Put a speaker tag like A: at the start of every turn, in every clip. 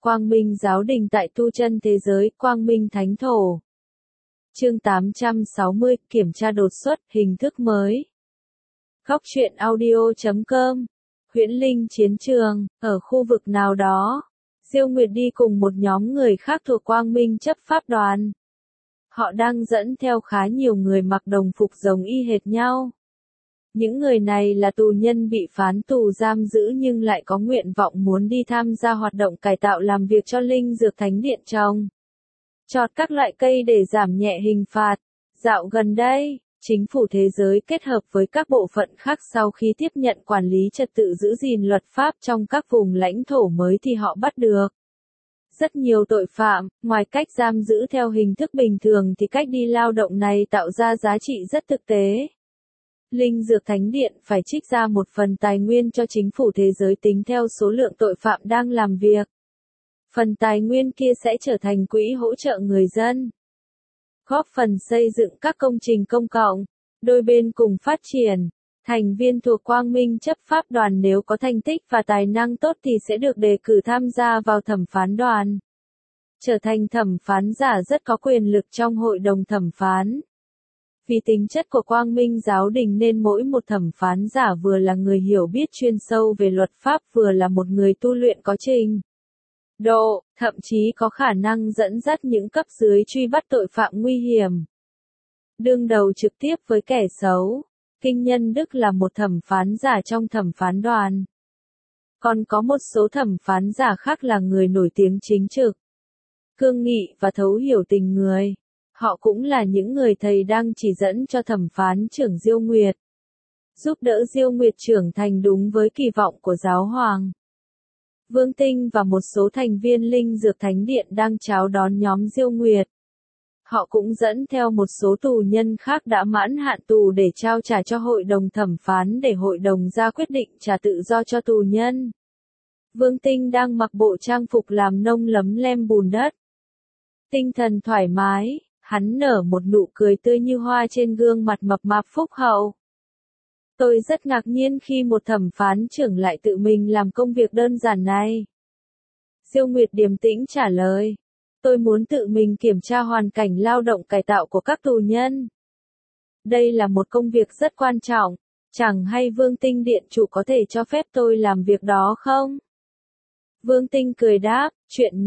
A: Quang Minh Giáo Đình tại tu chân thế giới, Quang Minh Thánh Thổ. Chương 860, kiểm tra đột xuất, hình thức mới. Góc truyện audio.com. Huyễn Linh chiến trường, ở khu vực nào đó, Diêu Nguyệt đi cùng một nhóm người khác thuộc Quang Minh chấp pháp đoàn. Họ đang dẫn theo khá nhiều người mặc đồng phục giống y hệt nhau. Những người này là tù nhân bị phán tù giam giữ nhưng lại có nguyện vọng muốn đi tham gia hoạt động cải tạo làm việc cho Linh Dược Thánh Điện trồng trọt các loại cây để giảm nhẹ hình phạt. Dạo gần đây, chính phủ thế giới kết hợp với các bộ phận khác sau khi tiếp nhận quản lý trật tự giữ gìn luật pháp trong các vùng lãnh thổ mới thì họ bắt được rất nhiều tội phạm. Ngoài cách giam giữ theo hình thức bình thường thì cách đi lao động này tạo ra giá trị rất thực tế. Linh Dược Thánh Điện phải trích ra một phần tài nguyên cho chính phủ thế giới tính theo số lượng tội phạm đang làm việc. Phần tài nguyên kia sẽ trở thành quỹ hỗ trợ người dân, góp phần xây dựng các công trình công cộng. Đôi bên cùng phát triển. Thành viên thuộc Quang Minh chấp pháp đoàn nếu có thành tích và tài năng tốt thì sẽ được đề cử tham gia vào thẩm phán đoàn, trở thành thẩm phán giả rất có quyền lực trong hội đồng thẩm phán. Vì tính chất của Quang Minh Giáo Đình nên mỗi một thẩm phán giả vừa là người hiểu biết chuyên sâu về luật pháp vừa là một người tu luyện có trình độ, thậm chí có khả năng dẫn dắt những cấp dưới truy bắt tội phạm nguy hiểm. Đương đầu trực tiếp với kẻ xấu, Kinh Nhân Đức là một thẩm phán giả trong thẩm phán đoàn. Còn có một số thẩm phán giả khác là người nổi tiếng chính trực, cương nghị và thấu hiểu tình người. Họ cũng là những người thầy đang chỉ dẫn cho thẩm phán trưởng Diêu Nguyệt, giúp đỡ Diêu Nguyệt trưởng thành đúng với kỳ vọng của giáo hoàng. Vương Tinh và một số thành viên Linh Dược Thánh Điện đang chào đón nhóm Diêu Nguyệt. Họ cũng dẫn theo một số tù nhân khác đã mãn hạn tù để trao trả cho hội đồng thẩm phán để hội đồng ra quyết định trả tự do cho tù nhân. Vương Tinh đang mặc bộ trang phục làm nông lấm lem bùn đất. Tinh thần thoải mái, hắn nở một nụ cười tươi như hoa trên gương mặt mập mạp phúc hậu. Tôi rất ngạc nhiên khi một thẩm phán trưởng lại tự mình làm công việc đơn giản này. Diêu Nguyệt điềm tĩnh trả lời. Tôi muốn tự mình kiểm tra hoàn cảnh lao động cải tạo của các tù nhân. Đây là một công việc rất quan trọng, chẳng hay Vương Tinh Điện chủ có thể cho phép tôi làm việc đó không? Vương Tinh cười đáp, chuyện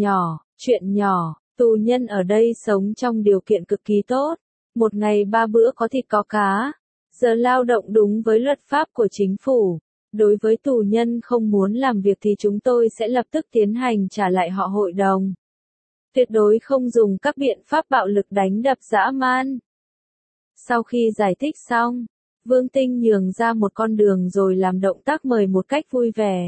A: nhỏ, tù nhân ở đây sống trong điều kiện cực kỳ tốt, một ngày 3 bữa có thịt có cá, giờ lao động đúng với luật pháp của chính phủ. Đối với tù nhân không muốn làm việc thì chúng tôi sẽ lập tức tiến hành trả lại họ hội đồng. Tuyệt đối không dùng các biện pháp bạo lực đánh đập dã man. Sau khi giải thích xong, Vương Tinh nhường ra một con đường rồi làm động tác mời một cách vui vẻ.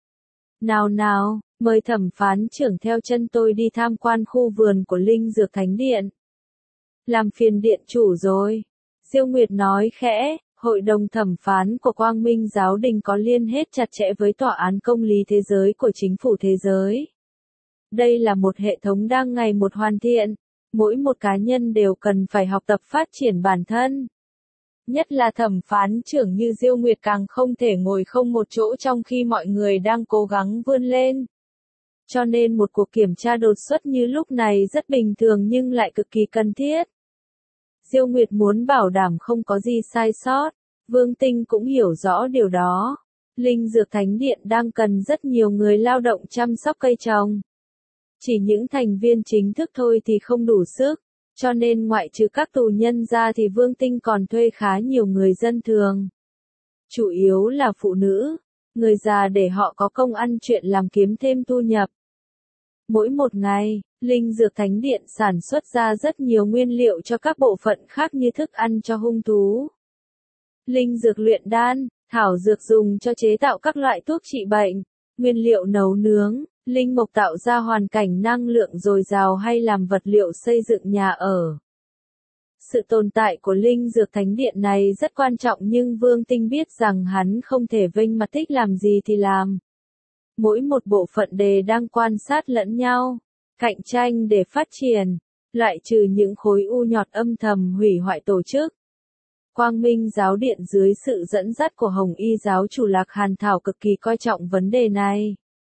A: Nào, mời thẩm phán trưởng theo chân tôi đi tham quan khu vườn của Linh Dược Thánh Điện. Làm phiền điện chủ rồi. Diêu Nguyệt nói khẽ, hội đồng thẩm phán của Quang Minh Giáo Đình có liên kết chặt chẽ với tòa án công lý thế giới của chính phủ thế giới. Đây là một hệ thống đang ngày một hoàn thiện, mỗi một cá nhân đều cần phải học tập phát triển bản thân. Nhất là thẩm phán trưởng như Diêu Nguyệt càng không thể ngồi không một chỗ trong khi mọi người đang cố gắng vươn lên. Cho nên một cuộc kiểm tra đột xuất như lúc này rất bình thường nhưng lại cực kỳ cần thiết. Diêu Nguyệt muốn bảo đảm không có gì sai sót, Vương Tinh cũng hiểu rõ điều đó. Linh Dược Thánh Điện đang cần rất nhiều người lao động chăm sóc cây trồng. Chỉ những thành viên chính thức thôi thì không đủ sức, cho nên ngoại trừ các tù nhân ra thì Vương Tinh còn thuê khá nhiều người dân thường. Chủ yếu là phụ nữ, người già để họ có công ăn chuyện làm kiếm thêm thu nhập. Mỗi một ngày, Linh Dược Thánh Điện sản xuất ra rất nhiều nguyên liệu cho các bộ phận khác như thức ăn cho hung thú, linh dược luyện đan, thảo dược dùng cho chế tạo các loại thuốc trị bệnh, nguyên liệu nấu nướng, linh mộc tạo ra hoàn cảnh năng lượng dồi dào hay làm vật liệu xây dựng nhà ở. Sự tồn tại của Linh Dược Thánh Điện này rất quan trọng nhưng Vương Tinh biết rằng hắn không thể vênh mặt thích làm gì thì làm. Mỗi một bộ phận đều đang quan sát lẫn nhau, cạnh tranh để phát triển, loại trừ những khối u nhọt âm thầm hủy hoại tổ chức. Quang Minh Giáo Điện dưới sự dẫn dắt của Hồng Y giáo chủ Lạc Hàn Thảo cực kỳ coi trọng vấn đề này.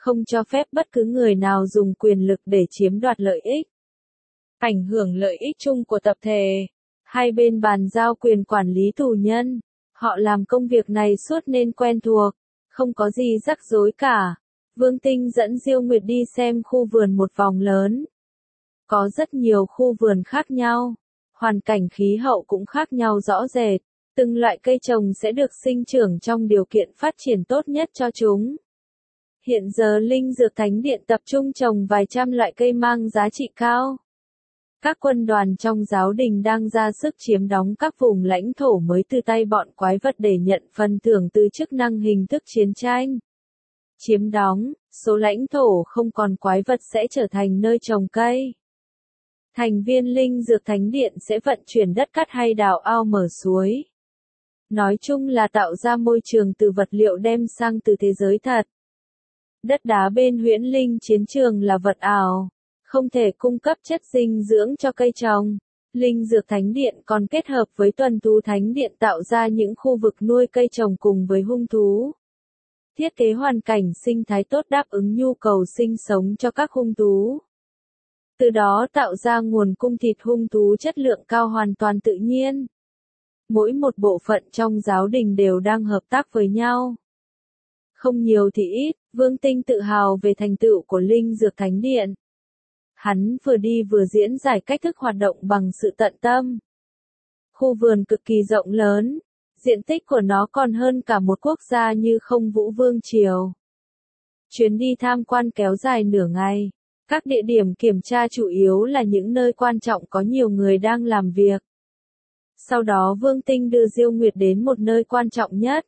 A: không cho phép bất cứ người nào dùng quyền lực để chiếm đoạt lợi ích, ảnh hưởng lợi ích chung của tập thể. Hai bên bàn giao quyền quản lý tù nhân. Họ làm công việc này suốt nên quen thuộc, không có gì rắc rối cả. Vương Tinh dẫn Diêu Nguyệt đi xem khu vườn một vòng lớn. Có rất nhiều khu vườn khác nhau, hoàn cảnh khí hậu cũng khác nhau rõ rệt. Từng loại cây trồng sẽ được sinh trưởng trong điều kiện phát triển tốt nhất cho chúng. Hiện giờ Linh Dược Thánh Điện tập trung trồng vài trăm loại cây mang giá trị cao. Các quân đoàn trong giáo đình đang ra sức chiếm đóng các vùng lãnh thổ mới từ tay bọn quái vật để nhận phần thưởng từ chức năng hình thức chiến tranh. Chiếm đóng, số lãnh thổ không còn quái vật sẽ trở thành nơi trồng cây. Thành viên Linh Dược Thánh Điện sẽ vận chuyển đất cát hay đào ao mở suối. Nói chung là tạo ra môi trường từ vật liệu đem sang từ thế giới thật. Đất đá bên huyễn linh chiến trường là vật ảo, không thể cung cấp chất dinh dưỡng cho cây trồng. Linh Dược Thánh Điện còn kết hợp với Tuần Thú Thánh Điện tạo ra những khu vực nuôi cây trồng cùng với hung thú. Thiết kế hoàn cảnh sinh thái tốt đáp ứng nhu cầu sinh sống cho các hung thú. Từ đó tạo ra nguồn cung thịt hung thú chất lượng cao hoàn toàn tự nhiên. Mỗi một bộ phận trong giáo đình đều đang hợp tác với nhau. Không nhiều thì ít, Vương Tinh tự hào về thành tựu của Linh Dược Thánh Điện. Hắn vừa đi vừa diễn giải cách thức hoạt động bằng sự tận tâm. Khu vườn cực kỳ rộng lớn, diện tích của nó còn hơn cả một quốc gia như Không Vũ Vương Triều. Chuyến đi tham quan kéo dài nửa ngày. Các địa điểm kiểm tra chủ yếu là những nơi quan trọng có nhiều người đang làm việc. Sau đó Vương Tinh đưa Diêu Nguyệt đến một nơi quan trọng nhất.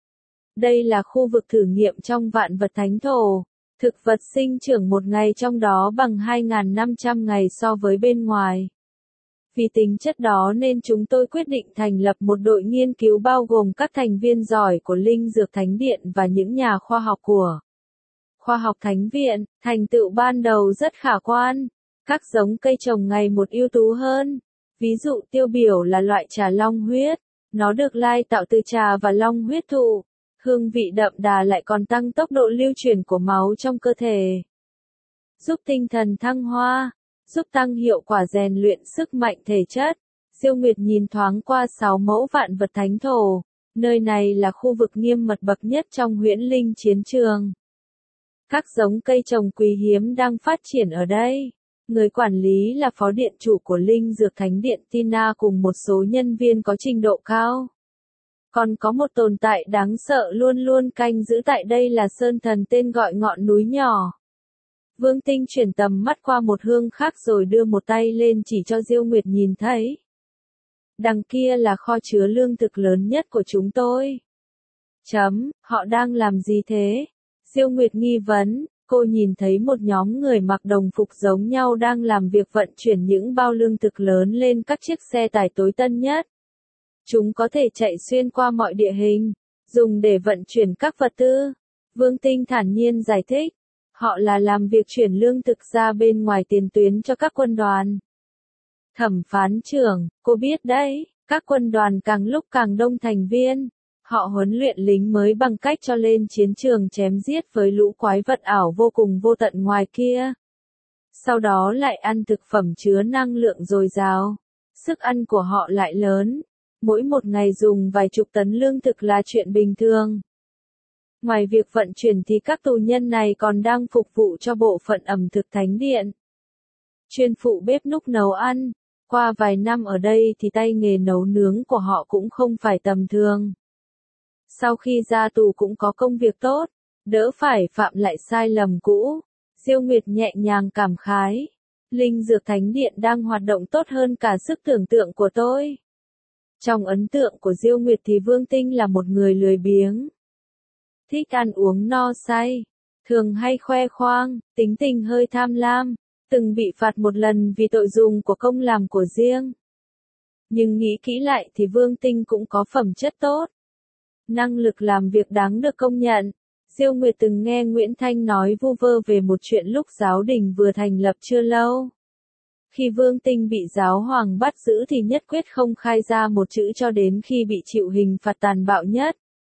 A: Đây là khu vực thử nghiệm trong vạn vật thánh thổ. Thực vật sinh trưởng một ngày trong đó bằng 2.500 ngày so với bên ngoài. Vì tính chất đó nên chúng tôi quyết định thành lập một đội nghiên cứu bao gồm các thành viên giỏi của Linh Dược Thánh Điện và những nhà khoa học của Khoa học Thánh Viện. Thành tựu ban đầu rất khả quan. Các giống cây trồng ngày một ưu tú hơn. Ví dụ tiêu biểu là loại trà long huyết. Nó được lai tạo từ trà và long huyết thụ. Hương vị đậm đà lại còn tăng tốc độ lưu chuyển của máu trong cơ thể. Giúp tinh thần thăng hoa. Giúp tăng hiệu quả rèn luyện sức mạnh thể chất. Diêu Nguyệt nhìn thoáng qua 6 mẫu vạn vật thánh thổ. Nơi này là khu vực nghiêm mật bậc nhất trong huyễn linh chiến trường. Các giống cây trồng quý hiếm đang phát triển ở đây. Người quản lý là phó điện chủ của Linh Dược Thánh Điện Tina cùng một số nhân viên có trình độ cao. Còn có một tồn tại đáng sợ luôn luôn canh giữ tại đây là Sơn Thần tên gọi ngọn núi nhỏ. Vương Tinh chuyển tầm mắt qua một hướng khác rồi đưa một tay lên chỉ cho Diêu Nguyệt nhìn thấy. Đằng kia là kho chứa lương thực lớn nhất của chúng tôi. Họ đang làm gì thế? Diêu Nguyệt nghi vấn, cô nhìn thấy một nhóm người mặc đồng phục giống nhau đang làm việc vận chuyển những bao lương thực lớn lên các chiếc xe tải tối tân nhất. Chúng có thể chạy xuyên qua mọi địa hình, dùng để vận chuyển các vật tư. Vương Tinh thản nhiên giải thích, họ là làm việc chuyển lương thực ra bên ngoài tiền tuyến cho các quân đoàn. Thẩm phán trưởng, cô biết đấy, các quân đoàn càng lúc càng đông thành viên. Họ huấn luyện lính mới bằng cách cho lên chiến trường chém giết với lũ quái vật ảo vô cùng vô tận ngoài kia. Sau đó lại ăn thực phẩm chứa năng lượng dồi dào. Sức ăn của họ lại lớn. Mỗi một ngày dùng vài chục tấn lương thực là chuyện bình thường. Ngoài việc vận chuyển thì các tù nhân này còn đang phục vụ cho bộ phận ẩm thực thánh điện. Chuyên phụ bếp núc nấu ăn. Qua vài năm ở đây thì tay nghề nấu nướng của họ cũng không phải tầm thường. Sau khi ra tù cũng có công việc tốt, đỡ phải phạm lại sai lầm cũ. Diêu Nguyệt nhẹ nhàng cảm khái. Linh Dược Thánh Điện đang hoạt động tốt hơn cả sức tưởng tượng của tôi. Trong ấn tượng của Diêu Nguyệt thì Vương Tinh là một người lười biếng. Thích ăn uống no say. Thường hay khoe khoang, tính tình hơi tham lam. Từng bị phạt một lần vì tội dùng của công làm của riêng. Nhưng nghĩ kỹ lại thì Vương Tinh cũng có phẩm chất tốt. Năng lực làm việc đáng được công nhận. Diêu Nguyệt từng nghe Nguyễn Thanh nói vu vơ về một chuyện lúc giáo đình vừa thành lập chưa lâu. Khi Vương Tinh bị giáo hoàng bắt giữ thì nhất quyết không khai ra một chữ cho đến khi bị chịu hình phạt tàn bạo nhất.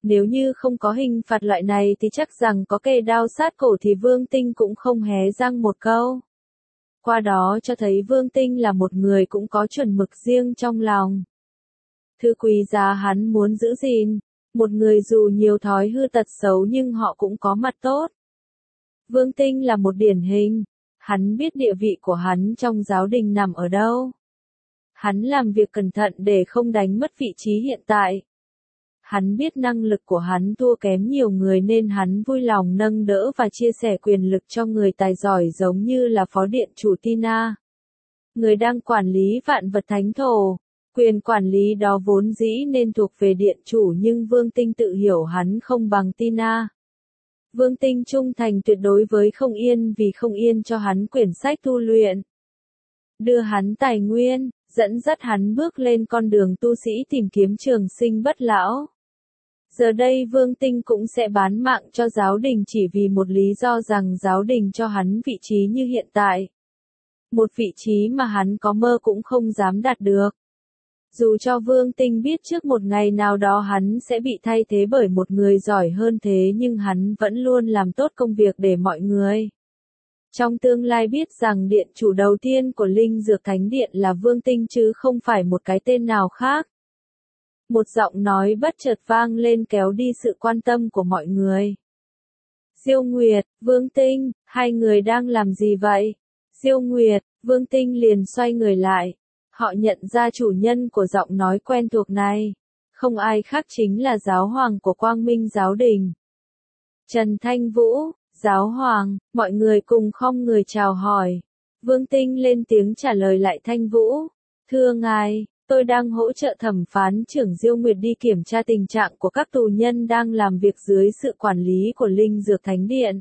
A: Nếu như không có hình phạt loại này thì chắc rằng có kề đao sát cổ thì Vương Tinh cũng không hé răng một câu. Qua đó cho thấy Vương Tinh là một người cũng có chuẩn mực riêng trong lòng. Thứ quý giá hắn muốn giữ gìn, một người dù nhiều thói hư tật xấu nhưng họ cũng có mặt tốt. Vương Tinh là một điển hình, hắn biết địa vị của hắn trong giáo đình nằm ở đâu. Hắn làm việc cẩn thận để không đánh mất vị trí hiện tại. Hắn biết năng lực của hắn thua kém nhiều người nên hắn vui lòng nâng đỡ và chia sẻ quyền lực cho người tài giỏi giống như là Phó Điện chủ Tina. Người đang quản lý vạn vật thánh thổ. Quyền quản lý đó vốn dĩ nên thuộc về điện chủ nhưng Vương Tinh tự hiểu hắn không bằng Tina. Vương Tinh trung thành tuyệt đối với Không Yên vì Không Yên cho hắn quyển sách tu luyện. Đưa hắn tài nguyên, dẫn dắt hắn bước lên con đường tu sĩ tìm kiếm trường sinh bất lão. Giờ đây Vương Tinh cũng sẽ bán mạng cho giáo đình chỉ vì một lý do rằng giáo đình cho hắn vị trí như hiện tại. Một vị trí mà hắn có mơ cũng không dám đạt được. Dù cho Vương Tinh biết trước một ngày nào đó hắn sẽ bị thay thế bởi một người giỏi hơn thế nhưng hắn vẫn luôn làm tốt công việc để mọi người. Trong tương lai biết rằng điện chủ đầu tiên của Linh Dược Thánh Điện là Vương Tinh chứ không phải một cái tên nào khác. Một giọng nói bất chợt vang lên kéo đi sự quan tâm của mọi người. Diêu Nguyệt, Vương Tinh, hai người đang làm gì vậy? Diêu Nguyệt, Vương Tinh liền xoay người lại. Họ nhận ra chủ nhân của giọng nói quen thuộc này. Không ai khác chính là giáo hoàng của Quang Minh Giáo Đình. Trần Thanh Vũ, giáo hoàng, mọi người cùng khom người chào hỏi. Vương Tinh lên tiếng trả lời lại Thanh Vũ. Thưa ngài, tôi đang hỗ trợ thẩm phán trưởng Diêu Nguyệt đi kiểm tra tình trạng của các tù nhân đang làm việc dưới sự quản lý của Linh Dược Thánh Điện.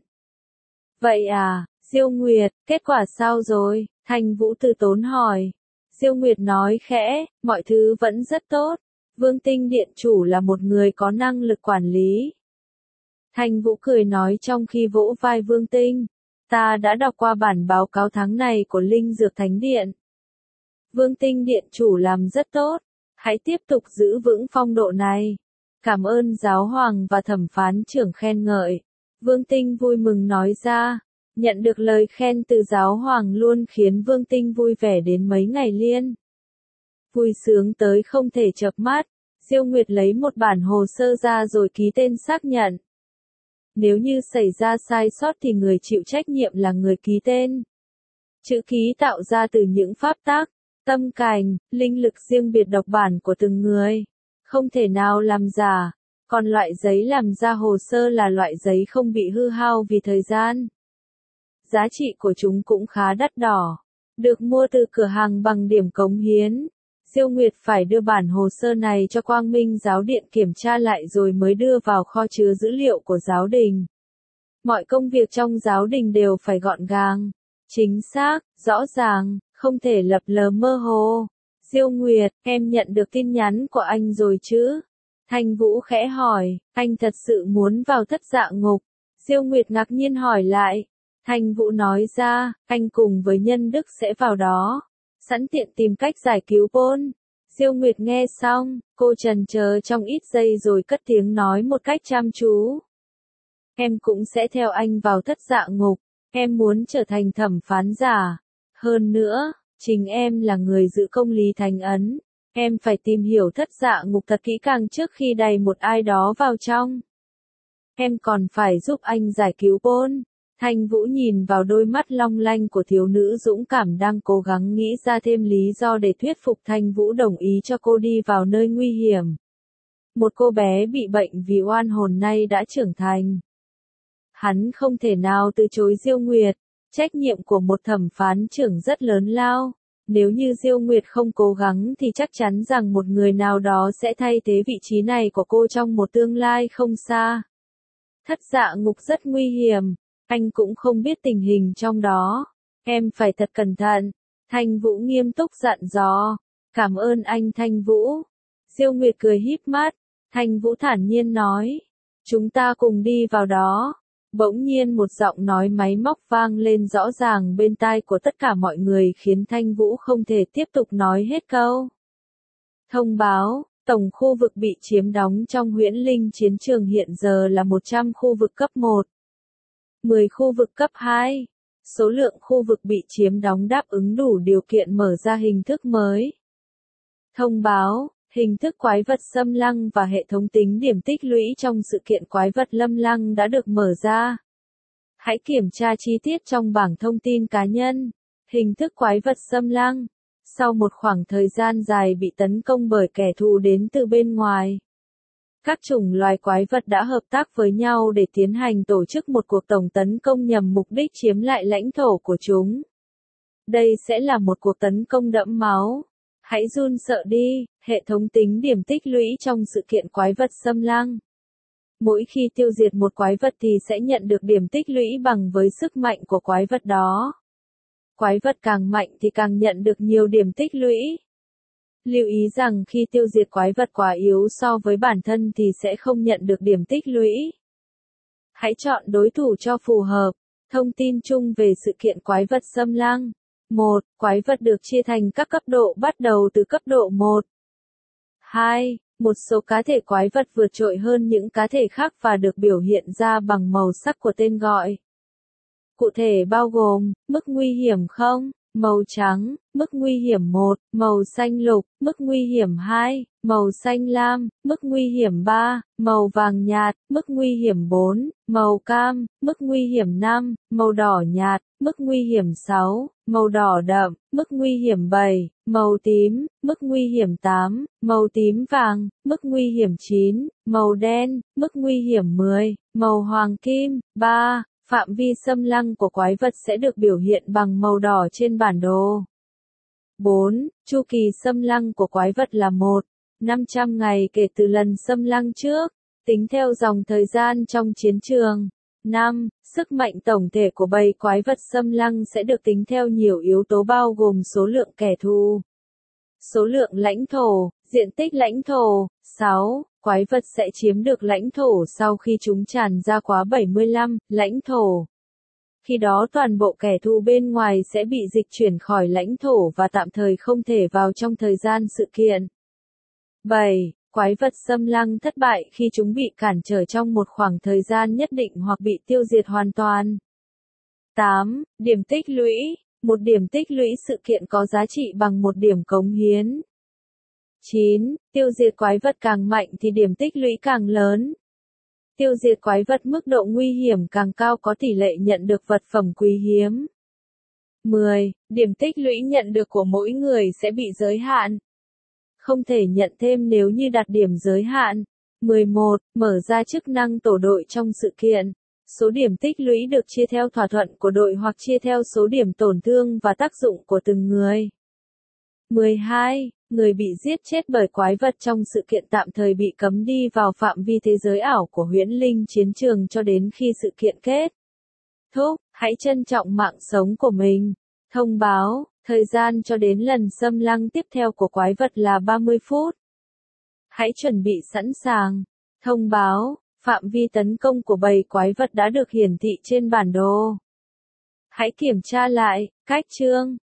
A: Vậy à, Diêu Nguyệt, kết quả sao rồi? Thanh Vũ từ tốn hỏi. Diêu Nguyệt nói khẽ, mọi thứ vẫn rất tốt. Vương Tinh điện chủ là một người có năng lực quản lý. Thanh Vũ cười nói trong khi vỗ vai Vương Tinh. Ta đã đọc qua bản báo cáo tháng này của Linh Dược Thánh Điện. Vương Tinh điện chủ làm rất tốt. Hãy tiếp tục giữ vững phong độ này. Cảm ơn giáo hoàng và thẩm phán trưởng khen ngợi. Vương Tinh vui mừng nói ra. Nhận được lời khen từ giáo hoàng luôn khiến Vương Tinh vui vẻ đến mấy ngày liên. Vui sướng tới không thể chợp mắt. Diêu Nguyệt lấy một bản hồ sơ ra rồi ký tên xác nhận. Nếu như xảy ra sai sót thì người chịu trách nhiệm là người ký tên. Chữ ký tạo ra từ những pháp tác, tâm cảnh, linh lực riêng biệt độc bản của từng người. Không thể nào làm giả. Còn loại giấy làm ra hồ sơ là loại giấy không bị hư hao vì thời gian. Giá trị của chúng cũng khá đắt đỏ. Được mua từ cửa hàng bằng điểm cống hiến. Diêu Nguyệt phải đưa bản hồ sơ này cho Quang Minh Giáo Điện kiểm tra lại rồi mới đưa vào kho chứa dữ liệu của giáo đình. Mọi công việc trong giáo đình đều phải gọn gàng, chính xác, rõ ràng, không thể lập lờ mơ hồ. Diêu Nguyệt, em nhận được tin nhắn của anh rồi chứ? Thanh Vũ khẽ hỏi, anh thật sự muốn vào Thất Dạ Ngục? Diêu Nguyệt ngạc nhiên hỏi lại. Thanh Vũ nói ra, anh cùng với Nhân Đức sẽ vào đó. Sẵn tiện tìm cách giải cứu Paul. Diêu Nguyệt nghe xong, cô chần chờ trong ít giây rồi cất tiếng nói một cách chăm chú. Em cũng sẽ theo anh vào Thất Dạ Ngục. Em muốn trở thành thẩm phán giả. Hơn nữa, chính em là người giữ công lý thánh ấn. Em phải tìm hiểu Thất Dạ Ngục thật kỹ càng trước khi đày một ai đó vào trong. Em còn phải giúp anh giải cứu Paul. Thanh Vũ nhìn vào đôi mắt long lanh của thiếu nữ dũng cảm đang cố gắng nghĩ ra thêm lý do để thuyết phục Thanh Vũ đồng ý cho cô đi vào nơi nguy hiểm. Một cô bé bị bệnh vì oan hồn nay đã trưởng thành. Hắn không thể nào từ chối Diêu Nguyệt. Trách nhiệm của một thẩm phán trưởng rất lớn lao. Nếu như Diêu Nguyệt không cố gắng thì chắc chắn rằng một người nào đó sẽ thay thế vị trí này của cô trong một tương lai không xa. Thất Dạ Ngục rất nguy hiểm. Anh cũng không biết tình hình trong đó. Em phải thật cẩn thận. Thanh Vũ nghiêm túc dặn dò. Cảm ơn anh Thanh Vũ. Diêu Nguyệt cười híp mắt. Thanh Vũ thản nhiên nói. Chúng ta cùng đi vào đó. Bỗng nhiên một giọng nói máy móc vang lên rõ ràng bên tai của tất cả mọi người khiến Thanh Vũ không thể tiếp tục nói hết câu. Thông báo, Tổng khu vực bị chiếm đóng trong Huyễn Linh chiến trường hiện giờ là 100 khu vực cấp 1, 10 khu vực cấp 2. Số lượng khu vực bị chiếm đóng đáp ứng đủ điều kiện mở ra hình thức mới. Thông báo, hình thức quái vật xâm lăng và hệ thống tính điểm tích lũy trong sự kiện quái vật lâm lăng đã được mở ra. Hãy kiểm tra chi tiết trong bảng thông tin cá nhân. Hình thức quái vật xâm lăng. Sau một khoảng thời gian dài bị tấn công bởi kẻ thù đến từ bên ngoài, các chủng loài quái vật đã hợp tác với nhau để tiến hành tổ chức một cuộc tổng tấn công nhằm mục đích chiếm lại lãnh thổ của chúng. Đây sẽ là một cuộc tấn công đẫm máu. Hãy run sợ đi, hệ thống tính điểm tích lũy trong sự kiện quái vật xâm lăng. Mỗi khi tiêu diệt một quái vật thì sẽ nhận được điểm tích lũy bằng với sức mạnh của quái vật đó. Quái vật càng mạnh thì càng nhận được nhiều điểm tích lũy. Lưu ý rằng khi tiêu diệt quái vật quá yếu so với bản thân thì sẽ không nhận được điểm tích lũy. Hãy chọn đối thủ cho phù hợp. Thông tin chung về sự kiện quái vật xâm lăng. 1. Quái vật được chia thành các cấp độ bắt đầu từ cấp độ 1. 2. Một số cá thể quái vật vượt trội hơn những cá thể khác và được biểu hiện ra bằng màu sắc của tên gọi. Cụ thể bao gồm, mức nguy hiểm 0, màu trắng, mức nguy hiểm 1, màu xanh lục, mức nguy hiểm 2, màu xanh lam, mức nguy hiểm 3, màu vàng nhạt, mức nguy hiểm 4, màu cam, mức nguy hiểm 5, màu đỏ nhạt, mức nguy hiểm 6, màu đỏ đậm, mức nguy hiểm 7, màu tím, mức nguy hiểm 8, màu tím vàng, mức nguy hiểm 9, màu đen, mức nguy hiểm 10, màu hoàng kim, 3. Phạm vi xâm lăng của quái vật sẽ được biểu hiện bằng màu đỏ trên bản đồ. 4. Chu kỳ xâm lăng của quái vật là 1. 500 ngày kể từ lần xâm lăng trước, tính theo dòng thời gian trong chiến trường. 5. Sức mạnh tổng thể của bầy quái vật xâm lăng sẽ được tính theo nhiều yếu tố bao gồm số lượng kẻ thù, số lượng lãnh thổ, diện tích lãnh thổ. 6. Quái vật sẽ chiếm được lãnh thổ sau khi chúng tràn ra quá 75 lãnh thổ. Khi đó toàn bộ kẻ thù bên ngoài sẽ bị dịch chuyển khỏi lãnh thổ và tạm thời không thể vào trong thời gian sự kiện. 7. Quái vật xâm lăng thất bại khi chúng bị cản trở trong một khoảng thời gian nhất định hoặc bị tiêu diệt hoàn toàn. 8. Điểm tích lũy. Một điểm tích lũy sự kiện có giá trị bằng một điểm cống hiến. 9. Tiêu diệt quái vật càng mạnh thì điểm tích lũy càng lớn. Tiêu diệt quái vật mức độ nguy hiểm càng cao có tỷ lệ nhận được vật phẩm quý hiếm. 10. Điểm tích lũy nhận được của mỗi người sẽ bị giới hạn. Không thể nhận thêm nếu như đạt điểm giới hạn. 11. Mở ra chức năng tổ đội trong sự kiện. Số điểm tích lũy được chia theo thỏa thuận của đội hoặc chia theo số điểm tổn thương và tác dụng của từng người. 12. Người bị giết chết bởi quái vật trong sự kiện tạm thời bị cấm đi vào phạm vi thế giới ảo của Huyễn Linh chiến trường cho đến khi sự kiện kết thúc. Hãy trân trọng mạng sống của mình. Thông báo, thời gian cho đến lần xâm lăng tiếp theo của quái vật là 30 phút. Hãy chuẩn bị sẵn sàng. Thông báo, phạm vi tấn công của bầy quái vật đã được hiển thị trên bản đồ. Hãy kiểm tra lại, cách chương.